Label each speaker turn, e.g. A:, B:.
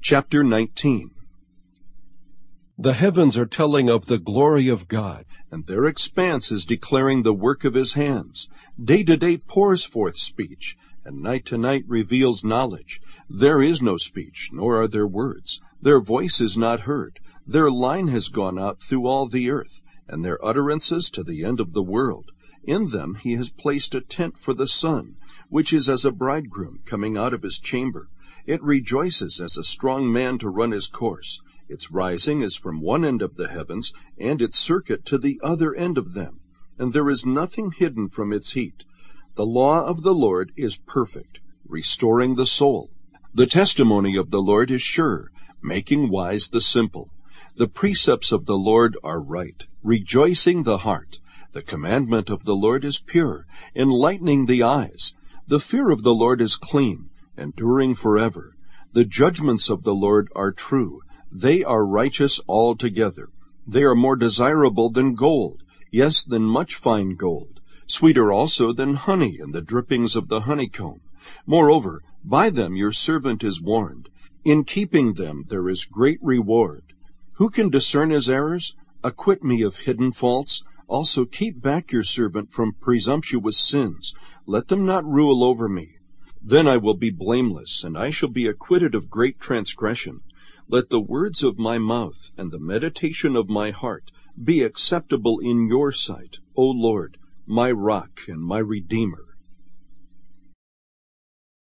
A: Chapter 19. The heavens are telling of the glory of God, and their expanse is declaring the work of his hands. Day to day pours forth speech, and night to night reveals knowledge. There is no speech, nor are there words. Their voice is not heard. Their line has gone out through all the earth, and their utterances to the end of the world. In them he has placed a tent for the sun, which is as a bridegroom coming out of his chamber. It rejoices as a strong man to run his course. Its rising is from one end of the heavens, and its circuit to the other end of them. And there is nothing hidden from its heat. The law of the Lord is perfect, restoring the soul. The testimony of the Lord is sure, making wise the simple. The precepts of the Lord are right, rejoicing the heart. The commandment of the Lord is pure, enlightening the eyes. The fear of the Lord is clean, enduring forever. The judgments of the Lord are true. They are righteous altogether. They are more desirable than gold, yes, than much fine gold, sweeter also than honey and the drippings of the honeycomb. Moreover, by them your servant is warned. In keeping them there is great reward. Who can discern his errors? Acquit me of hidden faults. Also keep back your servant from presumptuous sins. Let them not rule over me. Then I will be blameless, and I shall be acquitted of great transgression. Let the words of my mouth and the meditation of my heart be acceptable in your sight, O Lord, my rock and my redeemer.